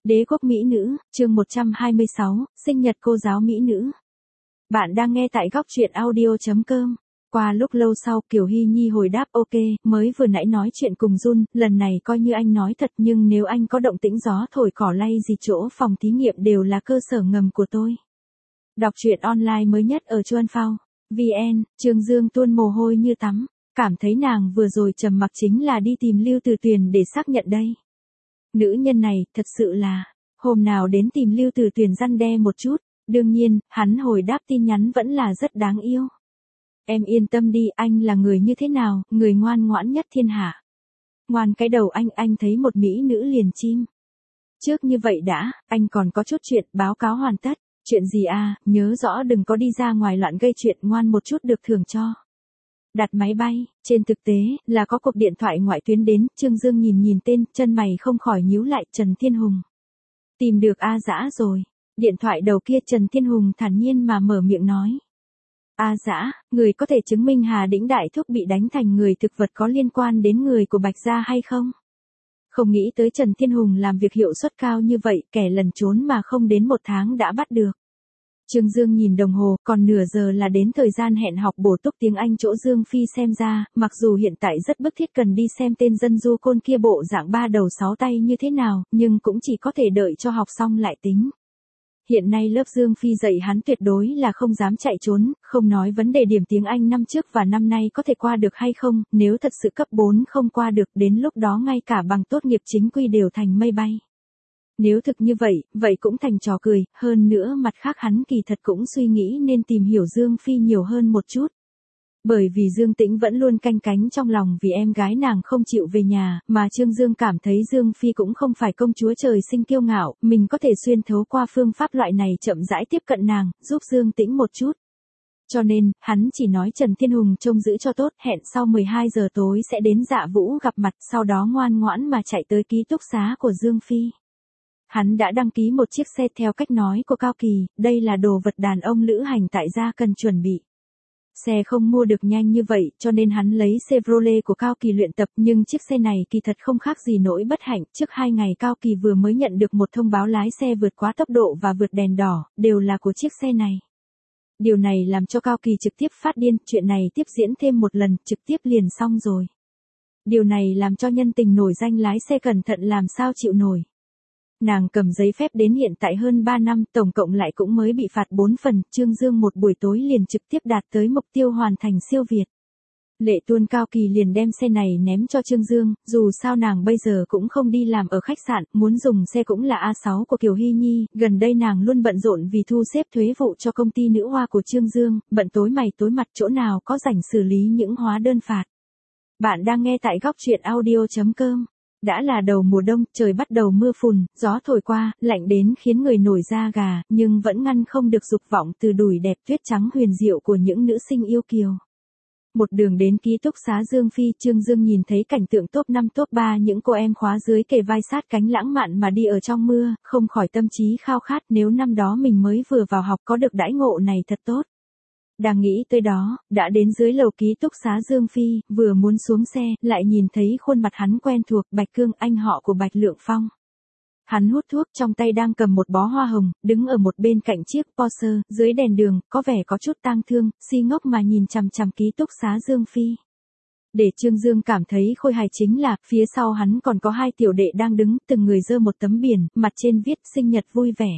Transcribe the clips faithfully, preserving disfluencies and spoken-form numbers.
Đế quốc mỹ nữ, chương một trăm hai mươi sáu, sinh nhật cô giáo mỹ nữ. Bạn đang nghe tại góc truyện audio chấm com. Qua lúc lâu sau Kiều Hy Nhi hồi đáp ok, mới vừa nãy nói chuyện cùng Jun, lần này coi như anh nói thật nhưng nếu anh có động tĩnh gió thổi cỏ lay gì chỗ phòng thí nghiệm đều là cơ sở ngầm của tôi. Đọc truyện online mới nhất ở Chuan Phao, vê en, Trương Dương tuôn mồ hôi như tắm, cảm thấy nàng vừa rồi trầm mặc chính là đi tìm Lưu Từ Tuyền để xác nhận đây. Nữ nhân này, thật sự là, hôm nào đến tìm Lưu Từ Tuyền răn đe một chút, đương nhiên, hắn hồi đáp tin nhắn vẫn là rất đáng yêu. Em yên tâm đi, anh là người như thế nào, người ngoan ngoãn nhất thiên hạ. Ngoan cái đầu anh, anh thấy một mỹ nữ liền chim. Trước như vậy đã, anh còn có chút chuyện, báo cáo hoàn tất, chuyện gì à, nhớ rõ đừng có đi ra ngoài loạn gây chuyện, ngoan một chút được thưởng cho. Đặt máy bay, trên thực tế, là có cuộc điện thoại ngoại tuyến đến, Trương Dương nhìn nhìn tên, chân mày không khỏi nhíu lại, Trần Thiên Hùng. Tìm được A Dã rồi. Điện thoại đầu kia Trần Thiên Hùng thản nhiên mà mở miệng nói. A Dã, người có thể chứng minh Hà Đĩnh Đại Thúc bị đánh thành người thực vật có liên quan đến người của Bạch Gia hay không? Không nghĩ tới Trần Thiên Hùng làm việc hiệu suất cao như vậy, kẻ lần trốn mà không đến một tháng đã bắt được. Trương Dương nhìn đồng hồ, còn nửa giờ là đến thời gian hẹn học bổ túc tiếng Anh chỗ Dương Phi xem ra, mặc dù hiện tại rất bức thiết cần đi xem tên dân du côn kia bộ dạng ba đầu sáu tay như thế nào, nhưng cũng chỉ có thể đợi cho học xong lại tính. Hiện nay lớp Dương Phi dạy hắn tuyệt đối là không dám chạy trốn, không nói vấn đề điểm tiếng Anh năm trước và năm nay có thể qua được hay không, nếu thật sự cấp bốn không qua được đến lúc đó ngay cả bằng tốt nghiệp chính quy đều thành mây bay. Nếu thực như vậy, vậy cũng thành trò cười, hơn nữa mặt khác hắn kỳ thật cũng suy nghĩ nên tìm hiểu Dương Phi nhiều hơn một chút. Bởi vì Dương Tĩnh vẫn luôn canh cánh trong lòng vì em gái nàng không chịu về nhà, mà Trương Dương cảm thấy Dương Phi cũng không phải công chúa trời sinh kiêu ngạo, mình có thể xuyên thấu qua phương pháp loại này chậm rãi tiếp cận nàng, giúp Dương Tĩnh một chút. Cho nên, hắn chỉ nói Trần Thiên Hùng trông giữ cho tốt, hẹn sau mười hai giờ tối sẽ đến Dạ Vũ gặp mặt, sau đó ngoan ngoãn mà chạy tới ký túc xá của Dương Phi. Hắn đã đăng ký một chiếc xe theo cách nói của Cao Kỳ, đây là đồ vật đàn ông lữ hành tại gia cần chuẩn bị. Xe không mua được nhanh như vậy, cho nên hắn lấy Chevrolet của Cao Kỳ luyện tập, nhưng chiếc xe này kỳ thật không khác gì nỗi bất hạnh, trước hai ngày Cao Kỳ vừa mới nhận được một thông báo lái xe vượt quá tốc độ và vượt đèn đỏ, đều là của chiếc xe này. Điều này làm cho Cao Kỳ trực tiếp phát điên, chuyện này tiếp diễn thêm một lần, trực tiếp liền xong rồi. Điều này làm cho nhân tình nổi danh lái xe cẩn thận làm sao chịu nổi. Nàng cầm giấy phép đến hiện tại hơn ba năm, tổng cộng lại cũng mới bị phạt bốn phần, Trương Dương một buổi tối liền trực tiếp đạt tới mục tiêu hoàn thành siêu việt. Lệ Tuôn Cao Kỳ liền đem xe này ném cho Trương Dương, dù sao nàng bây giờ cũng không đi làm ở khách sạn, muốn dùng xe cũng là A sáu của Kiều Hy Nhi, gần đây nàng luôn bận rộn vì thu xếp thuế vụ cho công ty nữ hoa của Trương Dương, bận tối mày tối mặt chỗ nào có rảnh xử lý những hóa đơn phạt. Bạn đang nghe tại góc truyện audio chấm com. Đã là đầu mùa đông, trời bắt đầu mưa phùn, gió thổi qua, lạnh đến khiến người nổi da gà, nhưng vẫn ngăn không được dục vọng từ đùi đẹp tuyết trắng huyền diệu của những nữ sinh yêu kiều. Một đường đến ký túc xá Dương Phi, Trương Dương nhìn thấy cảnh tượng top năm top ba những cô em khóa dưới kề vai sát cánh lãng mạn mà đi ở trong mưa, không khỏi tâm trí khao khát nếu năm đó mình mới vừa vào học có được đãi ngộ này thật tốt. Đang nghĩ tới đó, đã đến dưới lầu ký túc xá Dương Phi, vừa muốn xuống xe, lại nhìn thấy khuôn mặt hắn quen thuộc, Bạch Cương, anh họ của Bạch Lượng Phong. Hắn hút thuốc, trong tay đang cầm một bó hoa hồng, đứng ở một bên cạnh chiếc Porsche, dưới đèn đường, có vẻ có chút tang thương, si ngốc mà nhìn chằm chằm ký túc xá Dương Phi. Để Trương Dương cảm thấy khôi hài chính là, phía sau hắn còn có hai tiểu đệ đang đứng, từng người giơ một tấm biển, mặt trên viết sinh nhật vui vẻ.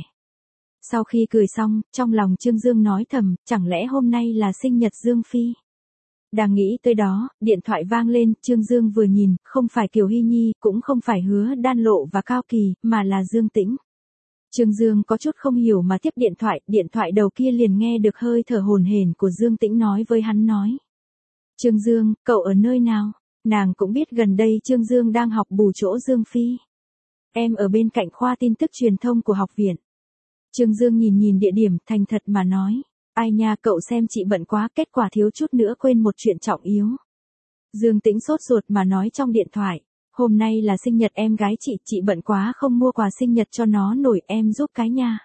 Sau khi cười xong, trong lòng Trương Dương nói thầm, chẳng lẽ hôm nay là sinh nhật Dương Phi? Đang nghĩ tới đó, điện thoại vang lên, Trương Dương vừa nhìn, không phải Kiều Hy Nhi, cũng không phải Hứa Đan Lộ và Cao Kỳ, mà là Dương Tĩnh. Trương Dương có chút không hiểu mà tiếp điện thoại, điện thoại đầu kia liền nghe được hơi thở hổn hển của Dương Tĩnh nói với hắn nói. Trương Dương, cậu ở nơi nào? Nàng cũng biết gần đây Trương Dương đang học bù chỗ Dương Phi. Em ở bên cạnh khoa tin tức truyền thông của học viện. Trương Dương nhìn nhìn địa điểm, thành thật mà nói. Ai nha, cậu xem chị bận quá, kết quả thiếu chút nữa quên một chuyện trọng yếu. Dương Tĩnh sốt ruột mà nói trong điện thoại. Hôm nay là sinh nhật em gái chị, chị bận quá không mua quà sinh nhật cho nó nổi, em giúp cái nha.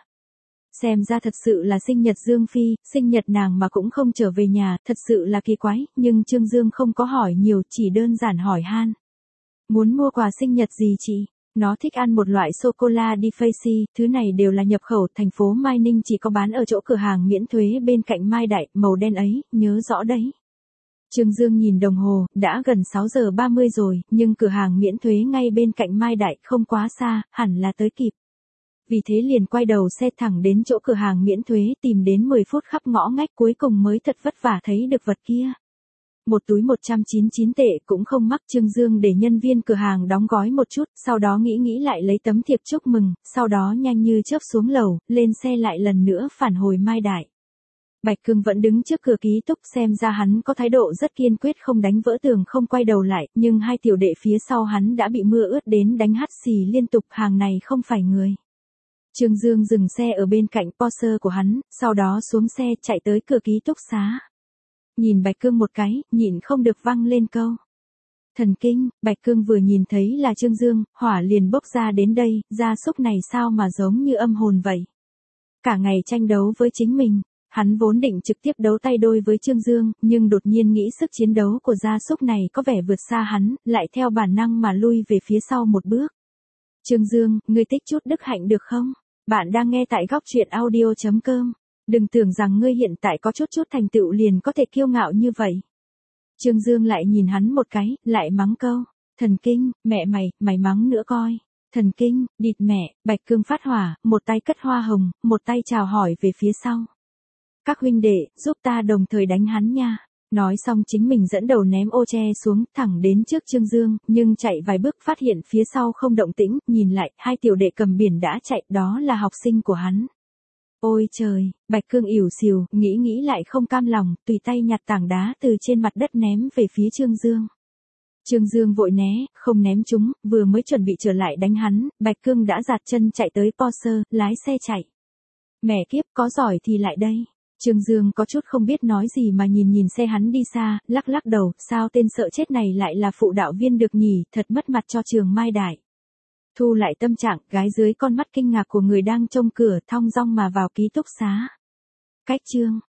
Xem ra thật sự là sinh nhật Dương Phi, sinh nhật nàng mà cũng không trở về nhà, thật sự là kỳ quái, nhưng Trương Dương không có hỏi nhiều, chỉ đơn giản hỏi han. Muốn mua quà sinh nhật gì chị? Nó thích ăn một loại sô-cô-la đi Facy, thứ này đều là nhập khẩu, thành phố Mai Ninh chỉ có bán ở chỗ cửa hàng miễn thuế bên cạnh Mai Đại, màu đen ấy, nhớ rõ đấy. Trương Dương nhìn đồng hồ, đã gần sáu giờ ba mươi rồi, nhưng cửa hàng miễn thuế ngay bên cạnh Mai Đại không quá xa, hẳn là tới kịp. Vì thế liền quay đầu xe thẳng đến chỗ cửa hàng miễn thuế, tìm đến mười phút khắp ngõ ngách cuối cùng mới thật vất vả thấy được vật kia. Một túi một trăm chín mươi chín tệ cũng không mắc. Trương Dương để nhân viên cửa hàng đóng gói một chút, sau đó nghĩ nghĩ lại lấy tấm thiệp chúc mừng, sau đó nhanh như chớp xuống lầu, lên xe lại lần nữa phản hồi Mai Đại. Bạch Cương vẫn đứng trước cửa ký túc, xem ra hắn có thái độ rất kiên quyết, không đánh vỡ tường, không quay đầu lại, nhưng hai tiểu đệ phía sau hắn đã bị mưa ướt đến đánh hắt xì liên tục, hàng này không phải người. Trương Dương dừng xe ở bên cạnh Porsche của hắn, sau đó xuống xe chạy tới cửa ký túc xá. Nhìn Bạch Cương một cái, nhịn không được văng lên câu. Thần kinh. Bạch Cương vừa nhìn thấy là Trương Dương, hỏa liền bốc ra đến đây, gia súc này sao mà giống như âm hồn vậy. Cả ngày tranh đấu với chính mình, hắn vốn định trực tiếp đấu tay đôi với Trương Dương, nhưng đột nhiên nghĩ sức chiến đấu của gia súc này có vẻ vượt xa hắn, lại theo bản năng mà lui về phía sau một bước. Trương Dương, ngươi tích chút đức hạnh được không? Bạn đang nghe tại góc truyện audio chấm com. Đừng tưởng rằng ngươi hiện tại có chút chút thành tựu liền có thể kiêu ngạo như vậy. Trương Dương lại nhìn hắn một cái, lại mắng câu. Thần kinh, mẹ mày, mày mắng nữa coi. Thần kinh, địt mẹ. Bạch Cương phát hỏa, một tay cất hoa hồng, một tay chào hỏi về phía sau. Các huynh đệ, giúp ta đồng thời đánh hắn nha. Nói xong chính mình dẫn đầu ném ô che xuống, thẳng đến trước Trương Dương, nhưng chạy vài bước phát hiện phía sau không động tĩnh, nhìn lại, hai tiểu đệ cầm biển đã chạy, đó là học sinh của hắn. Ôi trời, Bạch Cương ỉu xìu, nghĩ nghĩ lại không cam lòng, tùy tay nhặt tảng đá từ trên mặt đất ném về phía Trương Dương. Trương Dương vội né, không ném chúng, vừa mới chuẩn bị trở lại đánh hắn, Bạch Cương đã giạt chân chạy tới Porsche, lái xe chạy. Mẹ kiếp, có giỏi thì lại đây. Trương Dương có chút không biết nói gì mà nhìn nhìn xe hắn đi xa, lắc lắc đầu, sao tên sợ chết này lại là phụ đạo viên được nhỉ, thật mất mặt cho trường Mai Đại. Thu lại tâm trạng, gái dưới con mắt kinh ngạc của người đang trông cửa, thong dong mà vào ký túc xá. Cách chương